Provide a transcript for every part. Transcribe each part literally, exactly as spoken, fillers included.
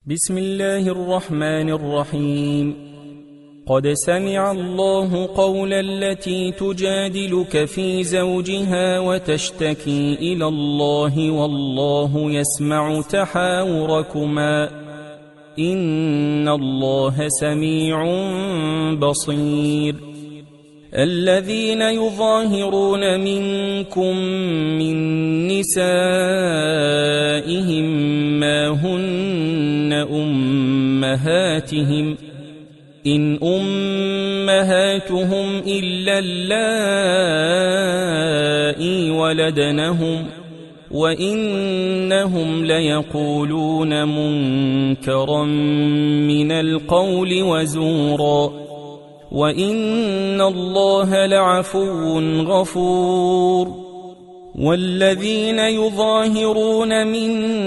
بسم الله الرحمن الرحيم. قد سمع الله قول التي تجادلك في زوجها وتشتكي إلى الله والله يسمع تحاوركما إن الله سميع بصير. الذين يظاهرون منكم من نسائهم ما هن أمهاتهم إن أمهاتهم إلا اللائي ولدنهم وإنهم ليقولون منكرا من القول وزورا وإن الله لعفو غفور. والذين يظاهرون من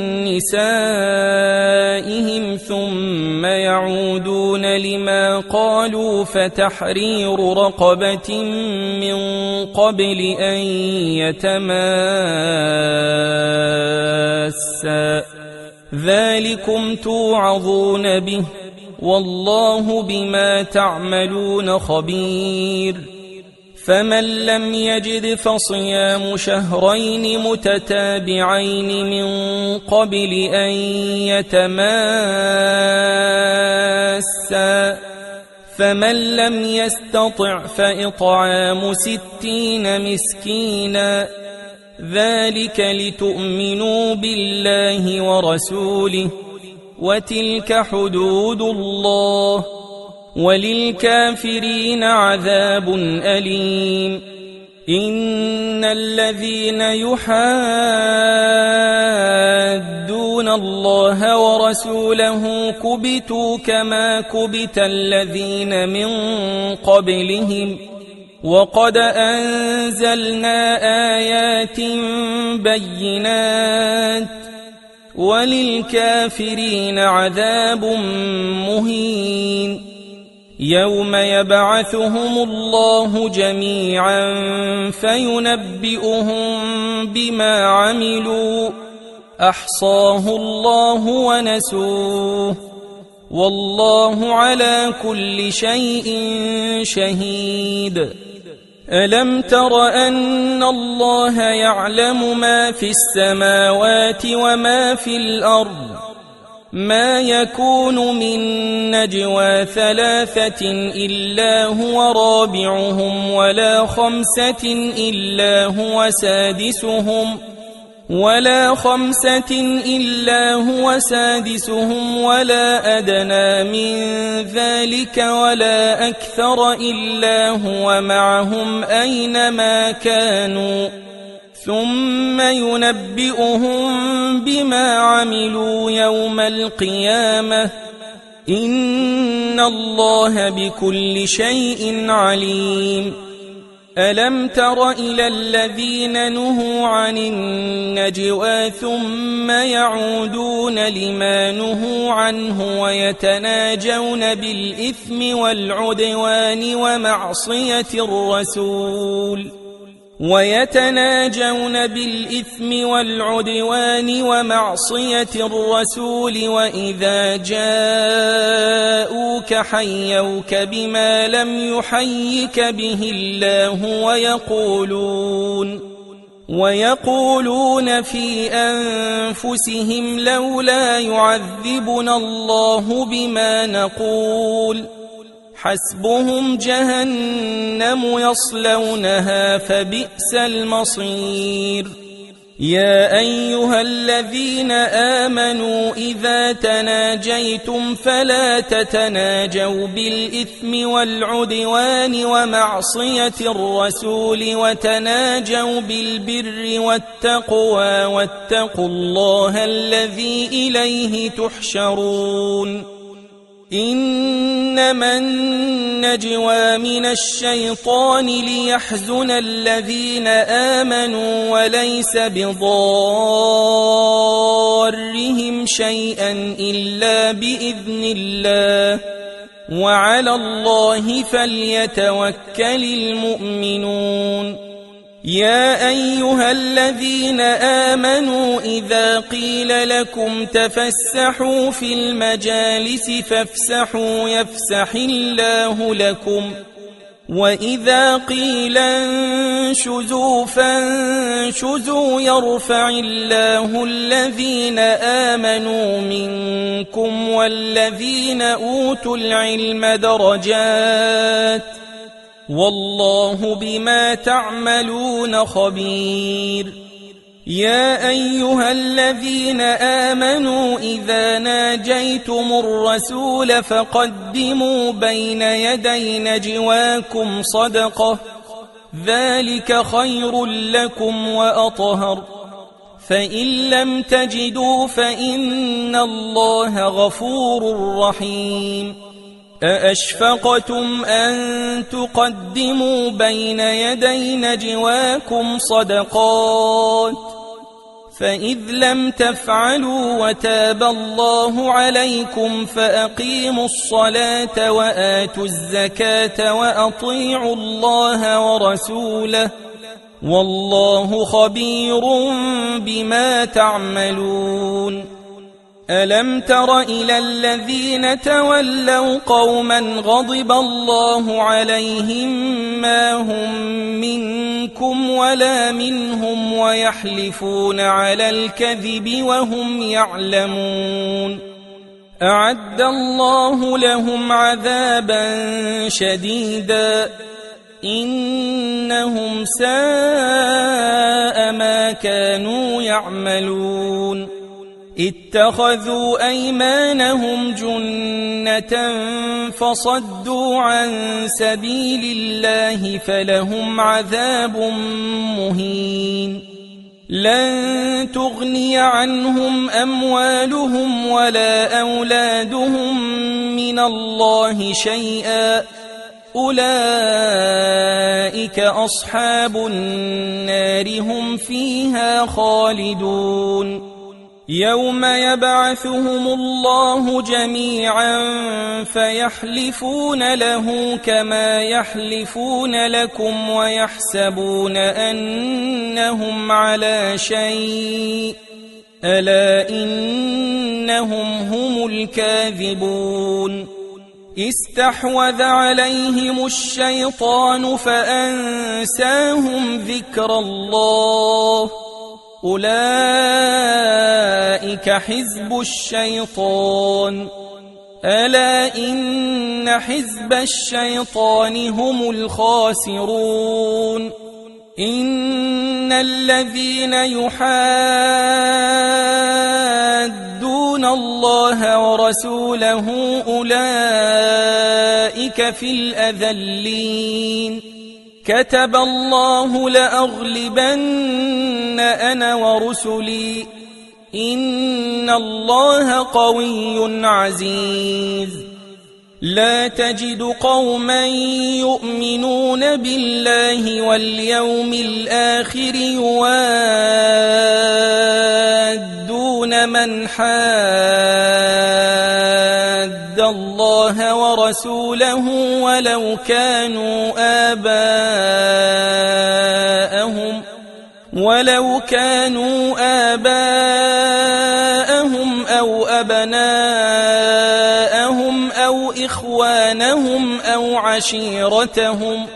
نسائهم ثم يعودون لما قالوا فتحرير رقبة من قبل أن يتماسا ذلكم توعظون به والله بما تعملون خبير. فمن لم يجد فصيام شهرين متتابعين من قبل أن يتماسا فمن لم يستطع فإطعام ستين مسكينا ذلك لتؤمنوا بالله ورسوله وتلك حدود الله وللكافرين عذاب أليم. إن الذين يحادون الله ورسوله كبتوا كما كبت الذين من قبلهم وقد أنزلنا آيات بينات وللكافرين عذاب مهين. يوم يبعثهم الله جميعا فينبئهم بما عملوا أحصاه الله ونسوه والله على كل شيء شهيد. ألم تر أن الله يعلم ما في السماوات وما في الأرض ما يكون من نجوى ثلاثة إلا هو رابعهم ولا خمسة إلا هو سادسهم ولا خمسة إلا هو سادسهم ولا أدنى من ذلك ولا أكثر إلا هو معهم أينما كانوا ثم ينبئهم بما عملوا يوم القيامة إن الله بكل شيء عليم. ألم تر إلى الذين نهوا عن النجوى ثم يعودون لما نهوا عنه ويتناجون بالإثم والعدوان ومعصية الرسول ويتناجون بالإثم والعدوان ومعصية الرسول وإذا جاءوك حيوك بما لم يحيك به الله ويقولون ويقولون في أنفسهم لولا يعذبنا الله بما نقول حسبهم جهنم يصلونها فبئس المصير. يا أيها الذين آمنوا إذا تناجيتم فلا تتناجوا بالإثم والعدوان ومعصية الرسول وتناجوا بالبر والتقوى واتقوا الله الذي إليه تحشرون. إنما النجوى من الشيطان ليحزن الذين آمنوا وليس بضارهم شيئا إلا بإذن الله وعلى الله فليتوكل المؤمنون. يا أيها الذين آمنوا إذا قيل لكم تفسحوا في المجالس فافسحوا يفسح الله لكم وإذا قيل انشزوا فانشزوا يرفع الله الذين آمنوا منكم والذين أوتوا العلم درجات والله بما تعملون خبير يا أيها الذين آمنوا إذا ناجيتم الرسول فقدموا بين يدي نجواكم صدقة ذلك خير لكم وأطهر فإن لم تجدوا فإن الله غفور رحيم أأشفقتم أن تقدموا بين يدي نجواكم صدقات فإذ لم تفعلوا وتاب الله عليكم فأقيموا الصلاة وآتوا الزكاة وأطيعوا الله ورسوله والله خبير بما تعملون ألم تر إلى الذين تولوا قوما غضب الله عليهم ما هم منكم ولا منهم ويحلفون على الكذب وهم يعلمون أعد الله لهم عذابا شديدا إنهم ساء ما كانوا يعملون اتخذوا أيمانهم جنة فصدوا عن سبيل الله فلهم عذاب مهين لن تغني عنهم أموالهم ولا أولادهم من الله شيئا أولئك أصحاب النار هم فيها خالدون يوم يبعثهم الله جميعا فيحلفون له كما يحلفون لكم ويحسبون أنهم على شيء ألا إنهم هم الكاذبون استحوذ عليهم الشيطان فأنساهم ذكر الله أولئك حزب الشيطان ألا إن حزب الشيطان هم الخاسرون إن الذين يحادون الله ورسوله أولئك في الأذلين كتب الله لأغلبن أنا ورسلي إن الله قوي عزيز لا تجد قوما يؤمنون بالله واليوم الآخر يوادون من حاد الله ورسوله ولو كانوا آباءهم ولو كانوا آباءهم أو أبناءهم أو إخوانهم أو عشيرتهم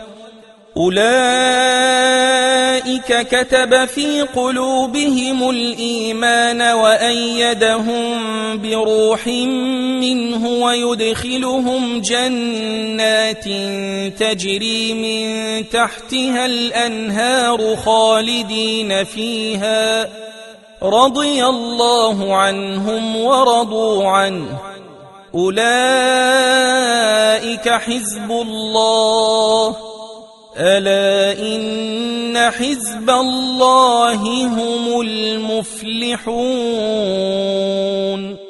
أولئك كتب في قلوبهم الإيمان وأيدهم بروح منه ويدخلهم جنات تجري من تحتها الأنهار خالدين فيها رضي الله عنهم ورضوا عنه أولئك حزب الله ألا إن حزب الله هم المفلحون.